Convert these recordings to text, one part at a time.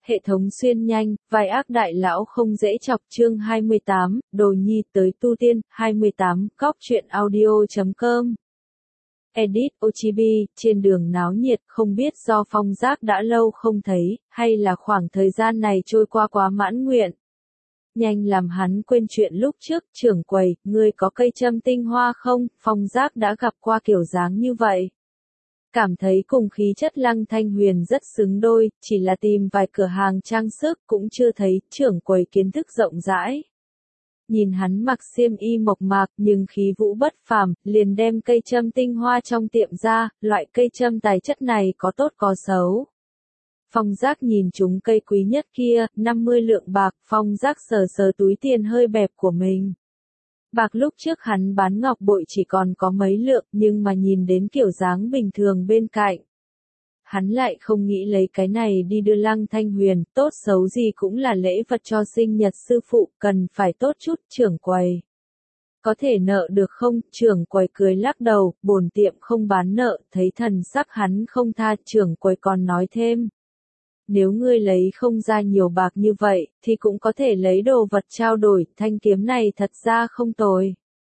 Hệ thống xuyên nhanh, vai ác đại lão không dễ chọc chương 28, đồ nhi tới tu tiên, 28, cóc truyện audio.com. Edit Ochibi, trên đường náo nhiệt, không biết do Phong Giác đã lâu không thấy, hay là khoảng thời gian này trôi qua quá mãn nguyện. Nhanh làm hắn quên chuyện lúc trước, trưởng quầy, ngươi có cây châm tinh hoa không? Phong Giác đã gặp qua kiểu dáng như vậy. Cảm thấy cùng khí chất Lăng Thanh Huyền rất xứng đôi, chỉ là tìm vài cửa hàng trang sức cũng chưa thấy, trưởng quầy kiến thức rộng rãi. Nhìn hắn mặc xiêm y mộc mạc nhưng khí vũ bất phàm, liền đem cây châm tinh hoa trong tiệm ra, loại cây châm tài chất này có tốt có xấu. Phong Giác nhìn chúng cây quý nhất kia, 50 lượng bạc, Phong Giác sờ sờ túi tiền hơi bẹp của mình. Bạc lúc trước hắn bán ngọc bội chỉ còn có mấy lượng, nhưng mà nhìn đến kiểu dáng bình thường bên cạnh. Hắn lại không nghĩ lấy cái này đi đưa Lăng Thanh Huyền, tốt xấu gì cũng là lễ vật cho sinh nhật sư phụ, cần phải tốt chút, trưởng quầy. Có thể nợ được không? Trưởng quầy cười lắc đầu, bổn tiệm không bán nợ, thấy thần sắc hắn không tha, trưởng quầy còn nói thêm. Nếu ngươi lấy không ra nhiều bạc như vậy, thì cũng có thể lấy đồ vật trao đổi, thanh kiếm này thật ra không tồi.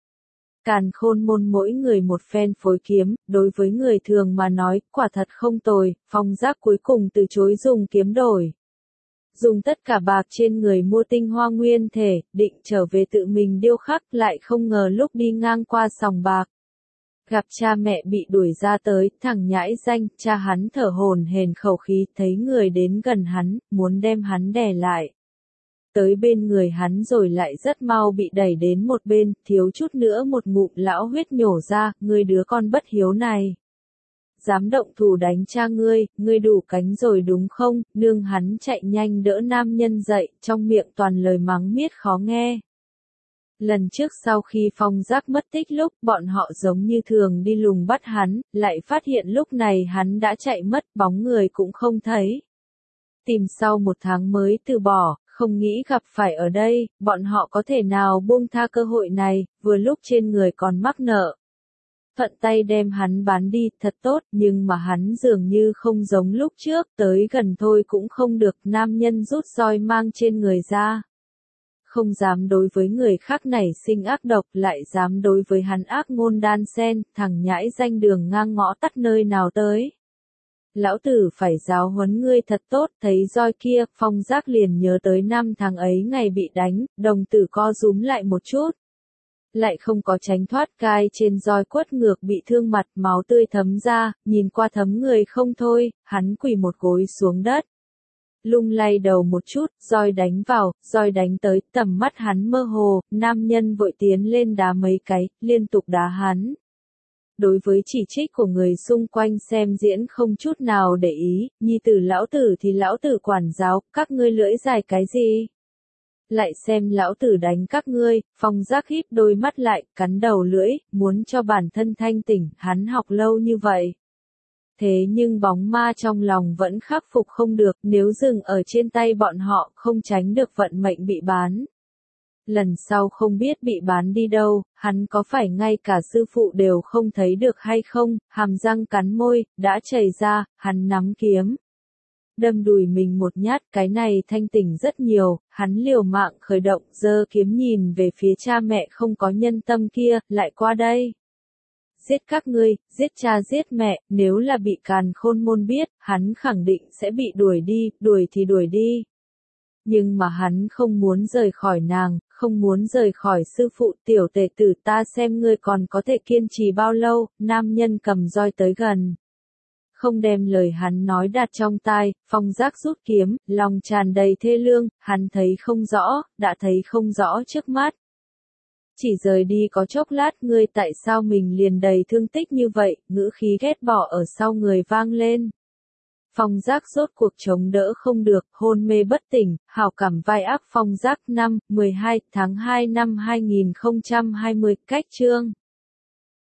Càn Khôn môn mỗi người một phen phối kiếm, đối với người thường mà nói, quả thật không tồi, Phong Giác cuối cùng từ chối dùng kiếm đổi. Dùng tất cả bạc trên người mua tinh hoa nguyên thể, định trở về tự mình điêu khắc, lại không ngờ lúc đi ngang qua sòng bạc. Gặp cha mẹ bị đuổi ra tới, thằng nhãi danh, cha hắn thở hổn hển khẩu khí, thấy người đến gần hắn, muốn đem hắn đè lại. Tới bên người hắn rồi lại rất mau bị đẩy đến một bên, thiếu chút nữa một ngụm lão huyết nhổ ra, ngươi đứa con bất hiếu này. Dám động thủ đánh cha ngươi đủ cánh rồi đúng không? Nương hắn chạy nhanh đỡ nam nhân dậy, trong miệng toàn lời mắng miết khó nghe. Lần trước sau khi Phong Giác mất tích lúc bọn họ giống như thường đi lùng bắt hắn, lại phát hiện lúc này hắn đã chạy mất, bóng người cũng không thấy. Tìm sau 1 tháng mới từ bỏ, không nghĩ gặp phải ở đây, bọn họ có thể nào buông tha cơ hội này, vừa lúc trên người còn mắc nợ. Thuận tay đem hắn bán đi, thật tốt, nhưng mà hắn dường như không giống lúc trước, tới gần thôi cũng không được, nam nhân rút roi mang trên người ra. Không dám đối với người khác nảy sinh ác độc, lại dám đối với hắn ác ngôn đan sen, thằng nhãi danh đường ngang ngõ tắt nơi nào tới. Lão tử phải giáo huấn ngươi thật tốt, thấy roi kia, Phong Giác liền nhớ tới 5 tháng ấy ngày bị đánh, đồng tử co rúm lại một chút. Lại không có tránh thoát, gai trên roi quất ngược bị thương mặt, máu tươi thấm ra, nhìn qua thấm người không thôi, hắn quỳ một gối xuống đất. Lung lay đầu một chút, roi đánh vào, roi đánh tới, tầm mắt hắn mơ hồ, nam nhân vội tiến lên đá mấy cái, liên tục đá hắn. Đối với chỉ trích của người xung quanh xem diễn không chút nào để ý, nhi tử lão tử thì lão tử quản giáo, các ngươi lưỡi dài cái gì? Lại xem lão tử đánh các ngươi, Phong Giác híp đôi mắt lại, cắn đầu lưỡi, muốn cho bản thân thanh tỉnh, hắn học lâu như vậy. Thế nhưng bóng ma trong lòng vẫn khắc phục không được, nếu dừng ở trên tay bọn họ, không tránh được vận mệnh bị bán. Lần sau không biết bị bán đi đâu, hắn có phải ngay cả sư phụ đều không thấy được hay không, hàm răng cắn môi, đã chảy ra, hắn nắm kiếm. Đâm đùi mình một nhát, cái này thanh tỉnh rất nhiều, hắn liều mạng khởi động, giơ kiếm nhìn về phía cha mẹ không có nhân tâm kia, lại qua đây. Giết các ngươi, giết cha giết mẹ, nếu là bị Càn Khôn môn biết, hắn khẳng định sẽ bị đuổi đi, đuổi thì đuổi đi. Nhưng mà hắn không muốn rời khỏi nàng, không muốn rời khỏi sư phụ, tiểu tể tử, ta xem ngươi còn có thể kiên trì bao lâu, nam nhân cầm roi tới gần. Không đem lời hắn nói đặt trong tai, Phong Giác rút kiếm, lòng tràn đầy thê lương, hắn thấy không rõ, đã thấy không rõ trước mắt. Chỉ rời đi có chốc lát, ngươi tại sao mình liền đầy thương tích như vậy, ngữ khí ghét bỏ ở sau người vang lên. Phong Giác rốt cuộc chống đỡ không được, hôn mê bất tỉnh, hảo cảm vai ác. Phong Giác 12 tháng 2 năm 2020, cách chương.